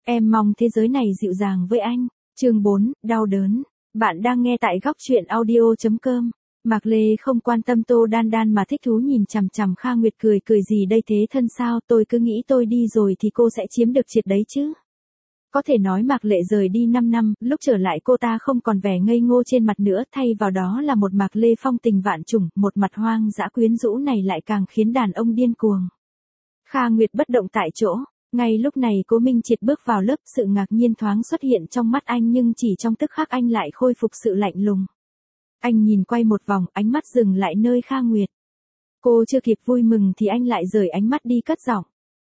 Em mong thế giới này dịu dàng với anh. Chương 4, đau đớn. Bạn đang nghe tại góc truyện audio.com. Mạc Lê không quan tâm Tô Đan Đan mà thích thú nhìn chằm chằm Kha Nguyệt cười gì đây thế thân sao, tôi cứ nghĩ tôi đi rồi thì cô sẽ chiếm được triệt đấy chứ. Có thể nói Mạc Lệ rời đi 5 năm, lúc trở lại cô ta không còn vẻ ngây ngô trên mặt nữa, thay vào đó là một Mạc Lê phong tình vạn trùng, một mặt hoang dã quyến rũ này lại càng khiến đàn ông điên cuồng. Kha Nguyệt bất động tại chỗ. Ngay lúc này Cố Minh Triệt bước vào lớp, sự ngạc nhiên thoáng xuất hiện trong mắt anh nhưng chỉ trong tức khắc anh lại khôi phục sự lạnh lùng. Anh nhìn quay một vòng, ánh mắt dừng lại nơi Kha Nguyệt. Cô chưa kịp vui mừng thì anh lại rời ánh mắt đi cất giọng.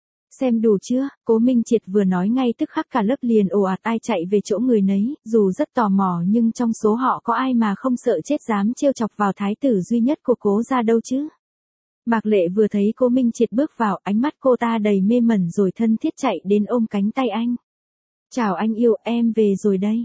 Xem đủ chưa? Cố Minh Triệt vừa nói ngay tức khắc cả lớp liền ồ ạt ai chạy về chỗ người nấy, dù rất tò mò nhưng trong số họ có ai mà không sợ chết dám trêu chọc vào thái tử duy nhất của Cố gia đâu chứ. Mạc Lệ vừa thấy Cố Minh Triệt bước vào, ánh mắt cô ta đầy mê mẩn rồi thân thiết chạy đến ôm cánh tay anh. Chào anh yêu, em về rồi đây.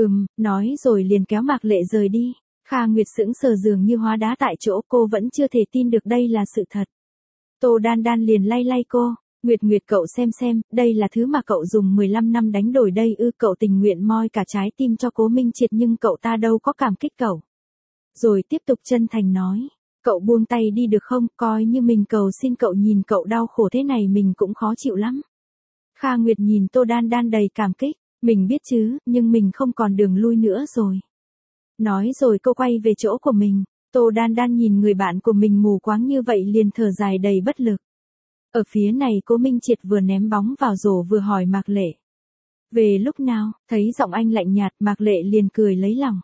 Nói rồi liền kéo Mạc Lệ rời đi. Kha Nguyệt sững sờ dường như hóa đá tại chỗ, cô vẫn chưa thể tin được đây là sự thật. Tô Đan Đan liền lay cô. Nguyệt cậu xem, đây là thứ mà cậu dùng 15 năm đánh đổi đây ư? Cậu tình nguyện moi cả trái tim cho Cố Minh Triệt nhưng cậu ta đâu có cảm kích cậu. Rồi tiếp tục chân thành nói. Cậu buông tay đi được không, coi như mình cầu xin cậu, nhìn cậu đau khổ thế này mình cũng khó chịu lắm. Kha Nguyệt nhìn Tô Đan Đan đầy cảm kích, mình biết chứ, nhưng mình không còn đường lui nữa rồi. Nói rồi cô quay về chỗ của mình, Tô Đan Đan nhìn người bạn của mình mù quáng như vậy liền thở dài đầy bất lực. Ở phía này Cố Minh Triệt vừa ném bóng vào rổ vừa hỏi Mạc Lệ. Về lúc nào? Thấy giọng anh lạnh nhạt, Mạc Lệ liền cười lấy lòng.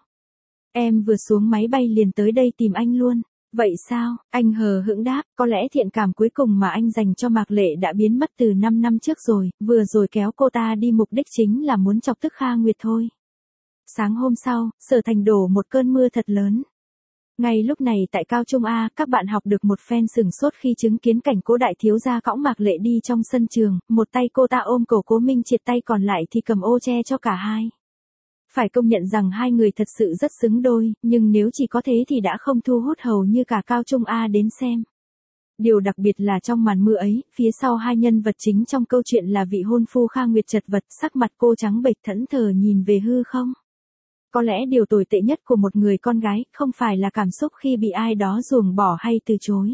Em vừa xuống máy bay liền tới đây tìm anh luôn. Vậy sao? Anh hờ hững đáp, có lẽ thiện cảm cuối cùng mà anh dành cho Mạc Lệ đã biến mất từ 5 năm trước rồi, vừa rồi kéo cô ta đi mục đích chính là muốn chọc tức Kha Nguyệt thôi. Sáng hôm sau, Sở Thành đổ một cơn mưa thật lớn. Ngay lúc này tại Cao Trung A, các bạn học được một phen sửng sốt khi chứng kiến cảnh Cố đại thiếu gia cõng Mạc Lệ đi trong sân trường, một tay cô ta ôm cổ Cố Minh Triệt, tay còn lại thì cầm ô che cho cả hai. Phải công nhận rằng hai người thật sự rất xứng đôi, nhưng nếu chỉ có thế thì đã không thu hút hầu như cả Cao Trung A đến xem. Điều đặc biệt là trong màn mưa ấy, phía sau hai nhân vật chính trong câu chuyện là vị hôn phu Kha Nguyệt chật vật, sắc mặt cô trắng bệch thẫn thờ nhìn về hư không. Có lẽ điều tồi tệ nhất của một người con gái không phải là cảm xúc khi bị ai đó ruồng bỏ hay từ chối,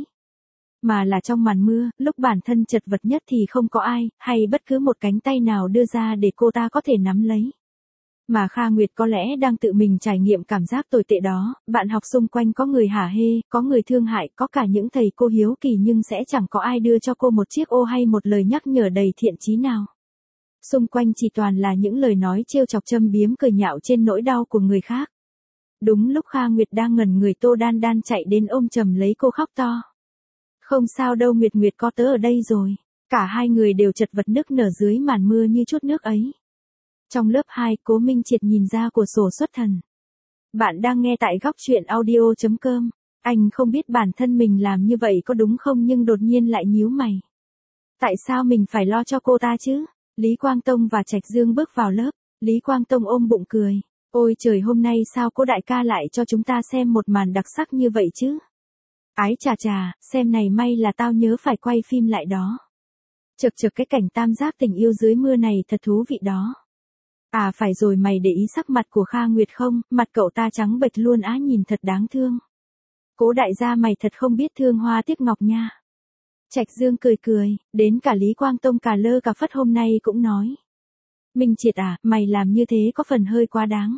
mà là trong màn mưa, lúc bản thân chật vật nhất thì không có ai, hay bất cứ một cánh tay nào đưa ra để cô ta có thể nắm lấy. Mà Kha Nguyệt có lẽ đang tự mình trải nghiệm cảm giác tồi tệ đó, bạn học xung quanh có người hả hê, có người thương hại, có cả những thầy cô hiếu kỳ nhưng sẽ chẳng có ai đưa cho cô một chiếc ô hay một lời nhắc nhở đầy thiện chí nào. Xung quanh chỉ toàn là những lời nói trêu chọc châm biếm cười nhạo trên nỗi đau của người khác. Đúng lúc Kha Nguyệt đang ngẩn người, Tô Đan Đan chạy đến ôm chầm lấy cô khóc to. Không sao đâu Nguyệt, có tớ ở đây rồi. Cả hai người đều chật vật nức nở dưới màn mưa như chút nước ấy. Trong lớp 2, Cố Minh Triệt nhìn ra cửa sổ xuất thần. Bạn đang nghe tại góc truyện audio.com. Anh không biết bản thân mình làm như vậy có đúng không nhưng đột nhiên lại nhíu mày. Tại sao mình phải lo cho cô ta chứ? Lý Quang Tông và Trạch Dương bước vào lớp. Lý Quang Tông ôm bụng cười. Ôi trời, hôm nay sao Cố đại ca lại cho chúng ta xem một màn đặc sắc như vậy chứ? Ái chà, xem này, may là tao nhớ phải quay phim lại đó. Chực cái cảnh tam giác tình yêu dưới mưa này thật thú vị đó. À phải rồi, mày để ý sắc mặt của Kha Nguyệt không, mặt cậu ta trắng bệch luôn á, nhìn thật đáng thương. Cố đại gia mày thật không biết thương hoa tiếc ngọc nha. Trạch Dương cười, đến cả Lý Quang Tông cả lơ cả phất hôm nay cũng nói. Minh Triệt à, mày làm như thế có phần hơi quá đáng.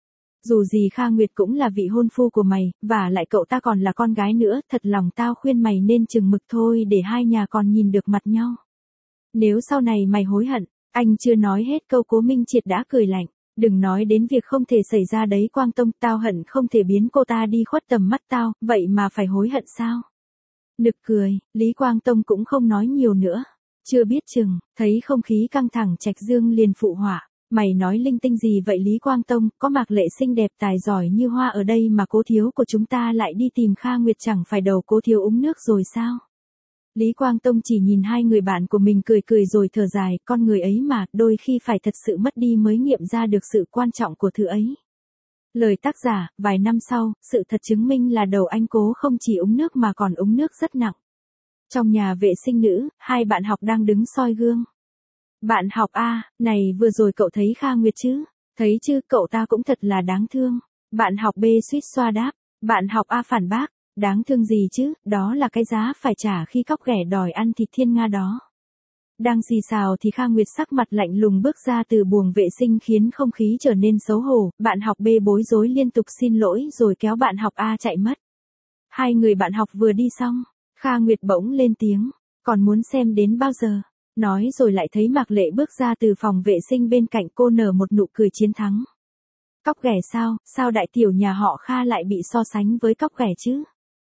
Dù gì Kha Nguyệt cũng là vị hôn phu của mày, và lại cậu ta còn là con gái nữa, thật lòng tao khuyên mày nên chừng mực thôi để hai nhà còn nhìn được mặt nhau. Nếu sau này mày hối hận. Anh chưa nói hết câu Cố Minh Triệt đã cười lạnh. Đừng nói đến việc không thể xảy ra đấy Quang Tông, tao hận không thể biến cô ta đi khuất tầm mắt tao, vậy mà phải hối hận sao? Nực cười, Lý Quang Tông cũng không nói nhiều nữa. Chưa biết chừng, thấy không khí căng thẳng Trạch Dương liền phụ họa. Mày nói linh tinh gì vậy Lý Quang Tông, có Mạc Lệ xinh đẹp tài giỏi như hoa ở đây mà Cố thiếu của chúng ta lại đi tìm Kha Nguyệt, chẳng phải đầu Cố thiếu uống nước rồi sao? Lý Quang Tông chỉ nhìn hai người bạn của mình cười rồi thở dài, con người ấy mà, đôi khi phải thật sự mất đi mới nghiệm ra được sự quan trọng của thứ ấy. Lời tác giả, vài năm sau, sự thật chứng minh là đầu anh Cố không chỉ uống nước mà còn uống nước rất nặng. Trong nhà vệ sinh nữ, hai bạn học đang đứng soi gương. Bạn học A, này vừa rồi cậu thấy Kha Nguyệt chứ? Thấy chứ, cậu ta cũng thật là đáng thương. Bạn học B suýt xoa đáp. Bạn học A phản bác. Đáng thương gì chứ, đó là cái giá phải trả khi cóc ghẻ đòi ăn thịt thiên nga đó. Đang xì xào thì Kha Nguyệt sắc mặt lạnh lùng bước ra từ buồng vệ sinh khiến không khí trở nên xấu hổ. Bạn học B bối rối liên tục xin lỗi rồi kéo bạn học A chạy mất. Hai người bạn học vừa đi xong, Kha Nguyệt bỗng lên tiếng. Còn muốn xem đến bao giờ? Nói rồi lại thấy Mạc Lệ bước ra từ phòng vệ sinh bên cạnh, cô nở một nụ cười chiến thắng. Cóc ghẻ sao, sao đại tiểu nhà họ Kha lại bị so sánh với cóc ghẻ chứ?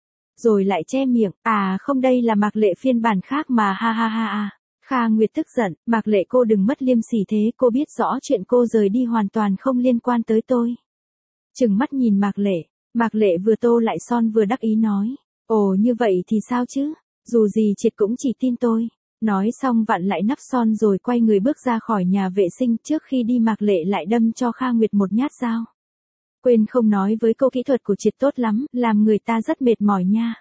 Rồi lại che miệng, à không, đây là Mạc Lệ phiên bản khác mà, ha ha ha ha. Kha Nguyệt tức giận, Mạc Lệ cô đừng mất liêm sỉ thế, cô biết rõ chuyện cô rời đi hoàn toàn không liên quan tới tôi. Trừng mắt nhìn Mạc Lệ vừa tô lại son vừa đắc ý nói. Ồ như vậy thì sao chứ, dù gì Triệt cũng chỉ tin tôi. Nói xong vặn lại nắp son rồi quay người bước ra khỏi nhà vệ sinh, trước khi đi Mạc Lệ lại đâm cho Kha Nguyệt một nhát dao. Quên không nói với cô kỹ thuật của Triệt tốt lắm, làm người ta rất mệt mỏi nha.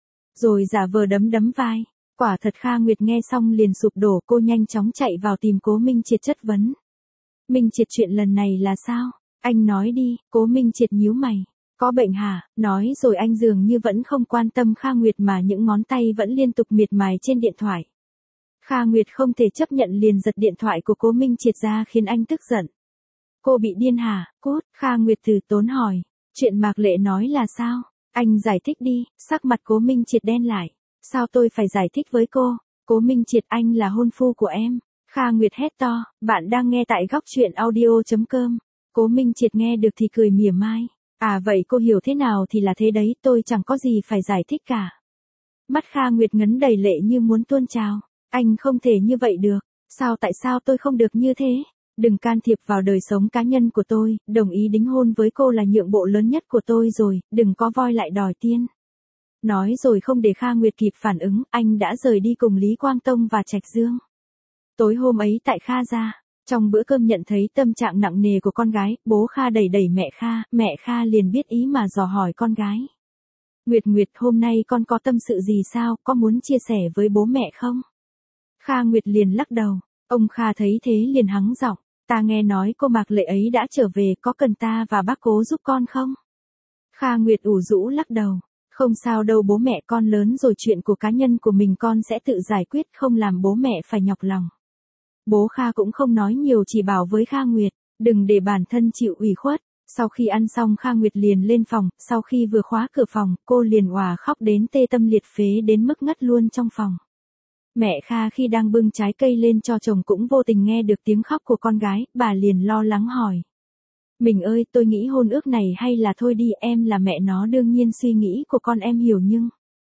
Rồi giả vờ đấm vai. Quả thật Kha Nguyệt nghe xong liền sụp đổ, cô nhanh chóng chạy vào tìm Cố Minh Triệt chất vấn. Minh Triệt chuyện lần này là sao? Anh nói đi, Cố Minh Triệt nhíu mày. Có bệnh hả? Nói rồi anh dường như vẫn không quan tâm Kha Nguyệt mà những ngón tay vẫn liên tục miệt mài trên điện thoại. Kha Nguyệt không thể chấp nhận liền giật điện thoại của Cố Minh Triệt ra khiến anh tức giận. Cô bị điên hả? Cút, Kha Nguyệt từ tốn hỏi. Chuyện Mạc Lệ nói là sao? Anh giải thích đi, sắc mặt Cố Minh Triệt đen lại. Sao tôi phải giải thích với cô? Cố Minh Triệt, anh là hôn phu của em. Kha Nguyệt hét to, bạn đang nghe tại góc truyện audio.com. Cố Minh Triệt nghe được thì cười mỉa mai. À vậy cô hiểu thế nào thì là thế đấy, tôi chẳng có gì phải giải thích cả. Mắt Kha Nguyệt ngấn đầy lệ như muốn tuôn trào. Anh không thể như vậy được. Tại sao tôi không được như thế? Đừng can thiệp vào đời sống cá nhân của tôi, đồng ý đính hôn với cô là nhượng bộ lớn nhất của tôi rồi, đừng có voi lại đòi tiên. Nói rồi không để Kha Nguyệt kịp phản ứng, anh đã rời đi cùng Lý Quang Tông và Trạch Dương. Tối hôm ấy tại Kha gia, trong bữa cơm nhận thấy tâm trạng nặng nề của con gái, bố Kha đẩy mẹ Kha liền biết ý mà dò hỏi con gái. Nguyệt, hôm nay con có tâm sự gì sao, có muốn chia sẻ với bố mẹ không? Kha Nguyệt liền lắc đầu, ông Kha thấy thế liền hắng giọng, ta nghe nói cô Mạc Lệ ấy đã trở về, có cần ta và bác Cố giúp con không? Kha Nguyệt ủ rũ lắc đầu, không sao đâu bố mẹ, con lớn rồi, chuyện của cá nhân của mình con sẽ tự giải quyết, không làm bố mẹ phải nhọc lòng. Bố Kha cũng không nói nhiều, chỉ bảo với Kha Nguyệt, đừng để bản thân chịu ủy khuất. Sau khi ăn xong Kha Nguyệt liền lên phòng, sau khi vừa khóa cửa phòng, cô liền òa khóc đến tê tâm liệt phế đến mức ngất luôn trong phòng. Mẹ Kha khi đang bưng trái cây lên cho chồng cũng vô tình nghe được tiếng khóc của con gái, bà liền lo lắng hỏi. Mình ơi, tôi nghĩ hôn ước này hay là thôi đi, em là mẹ nó đương nhiên suy nghĩ của con em hiểu nhưng...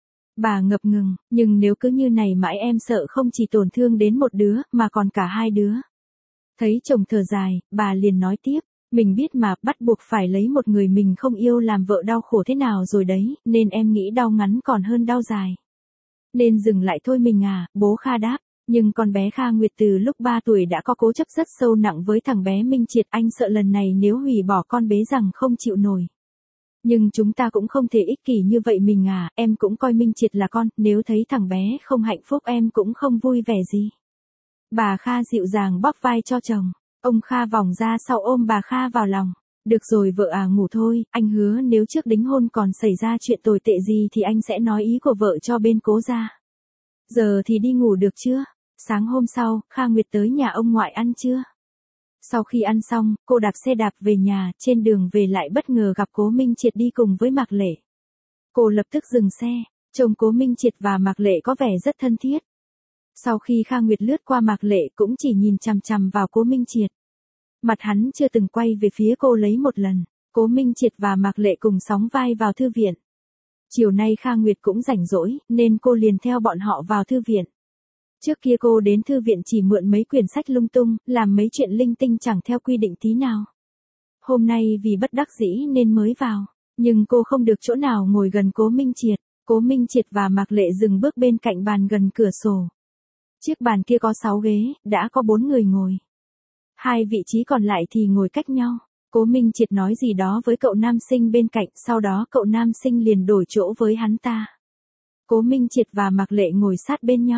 Bà ngập ngừng, nhưng nếu cứ như này mãi em sợ không chỉ tổn thương đến một đứa, mà còn cả hai đứa. Thấy chồng thở dài, bà liền nói tiếp, mình biết mà, bắt buộc phải lấy một người mình không yêu làm vợ đau khổ thế nào rồi đấy, nên em nghĩ đau ngắn còn hơn đau dài. Nên dừng lại thôi mình à, bố Kha đáp. Nhưng con bé Kha Nguyệt từ lúc 3 tuổi đã có cố chấp rất sâu nặng với thằng bé Minh Triệt, anh sợ lần này nếu hủy bỏ con bé rằng không chịu nổi. Nhưng chúng ta cũng không thể ích kỷ như vậy mình à, em cũng coi Minh Triệt là con, nếu thấy thằng bé không hạnh phúc em cũng không vui vẻ gì. Bà Kha dịu dàng bóp vai cho chồng, ông Kha vòng ra sau ôm bà Kha vào lòng. Được rồi vợ à, ngủ thôi, anh hứa nếu trước đính hôn còn xảy ra chuyện tồi tệ gì thì anh sẽ nói ý của vợ cho bên Cố gia. Giờ thì đi ngủ được chưa? Sáng hôm sau, Kha Nguyệt tới nhà ông ngoại ăn trưa. Sau khi ăn xong, cô đạp xe đạp về nhà, trên đường về lại bất ngờ gặp Cố Minh Triệt đi cùng với Mạc Lệ. Cô lập tức dừng xe, trông Cố Minh Triệt và Mạc Lệ có vẻ rất thân thiết. Sau khi Kha Nguyệt lướt qua Mạc Lệ cũng chỉ nhìn chằm chằm vào Cố Minh Triệt. Mặt hắn chưa từng quay về phía cô lấy một lần. Cố Minh Triệt và Mạc Lệ cùng sóng vai vào thư viện. Chiều nay Kha Nguyệt cũng rảnh rỗi, nên cô liền theo bọn họ vào thư viện. Trước kia cô đến thư viện chỉ mượn mấy quyển sách lung tung, làm mấy chuyện linh tinh chẳng theo quy định tí nào. Hôm nay vì bất đắc dĩ nên mới vào, nhưng cô không được chỗ nào ngồi gần Cố Minh Triệt. Cố Minh Triệt và Mạc Lệ dừng bước bên cạnh bàn gần cửa sổ. Chiếc bàn kia có 6 ghế, đã có 4 người ngồi. 2 vị trí còn lại thì ngồi cách nhau. Cố Minh Triệt nói gì đó với cậu nam sinh bên cạnh, sau đó cậu nam sinh liền đổi chỗ với hắn ta. Cố Minh Triệt và Mạc Lệ ngồi sát bên nhau.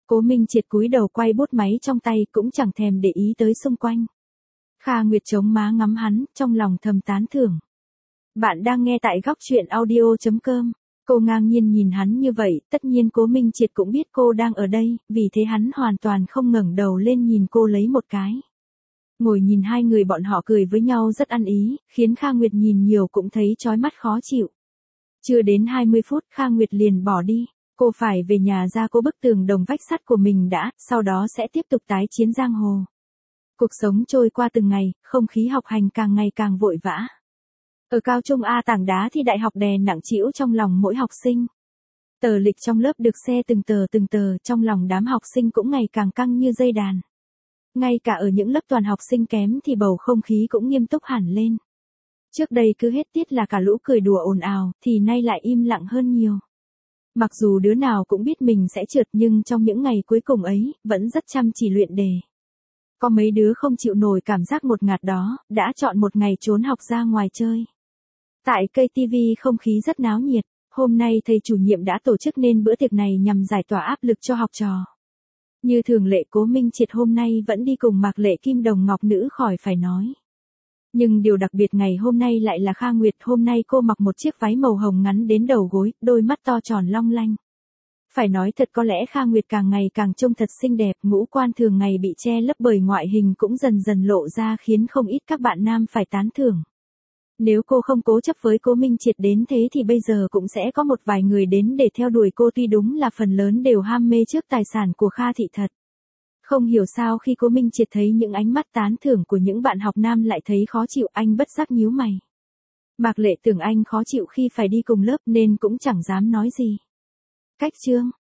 Cố Minh Triệt cúi đầu quay bút máy trong tay cũng chẳng thèm để ý tới xung quanh. Kha Nguyệt chống má ngắm hắn, trong lòng thầm tán thưởng. Bạn đang nghe tại góc truyện audio.com. Cô ngang nhiên nhìn hắn như vậy, tất nhiên Cố Minh Triệt cũng biết cô đang ở đây, vì thế hắn hoàn toàn không ngẩng đầu lên nhìn cô lấy một cái. Ngồi nhìn hai người bọn họ cười với nhau rất ăn ý, khiến Kha Nguyệt nhìn nhiều cũng thấy chói mắt khó chịu. Chưa đến 20 phút Kha Nguyệt liền bỏ đi. Cô phải về nhà ra cố bức tường đồng vách sắt của mình đã, sau đó sẽ tiếp tục tái chiến giang hồ. Cuộc sống trôi qua từng ngày, không khí học hành càng ngày càng vội vã. Ở cao trung A tảng đá thi đại học đè nặng trĩu trong lòng mỗi học sinh. Tờ lịch trong lớp được xe từng tờ, trong lòng đám học sinh cũng ngày càng căng như dây đàn. Ngay cả ở những lớp toàn học sinh kém thì bầu không khí cũng nghiêm túc hẳn lên. Trước đây cứ hết tiết là cả lũ cười đùa ồn ào, thì nay lại im lặng hơn nhiều. Mặc dù đứa nào cũng biết mình sẽ trượt nhưng trong những ngày cuối cùng ấy, vẫn rất chăm chỉ luyện đề. Có mấy đứa không chịu nổi cảm giác ngột ngạt đó, đã chọn một ngày trốn học ra ngoài chơi. Tại cây TV không khí rất náo nhiệt, hôm nay thầy chủ nhiệm đã tổ chức nên bữa tiệc này nhằm giải tỏa áp lực cho học trò. Như thường lệ Cố Minh Triệt hôm nay vẫn đi cùng Mạc Lệ Kim Đồng Ngọc Nữ khỏi phải nói. Nhưng điều đặc biệt ngày hôm nay lại là Kha Nguyệt, hôm nay cô mặc một chiếc váy màu hồng ngắn đến đầu gối, đôi mắt to tròn long lanh. Phải nói thật có lẽ Kha Nguyệt càng ngày càng trông thật xinh đẹp, ngũ quan thường ngày bị che lấp bởi ngoại hình cũng dần dần lộ ra khiến không ít các bạn nam phải tán thưởng. Nếu cô không cố chấp với Cố Minh Triệt đến thế thì bây giờ cũng sẽ có một vài người đến để theo đuổi cô, tuy đúng là phần lớn đều ham mê trước tài sản của Kha thị thật. Không hiểu sao khi Cố Minh Triệt thấy những ánh mắt tán thưởng của những bạn học nam lại thấy khó chịu, anh bất giác nhíu mày. Mạc Lệ tưởng anh khó chịu khi phải đi cùng lớp nên cũng chẳng dám nói gì. Cách chương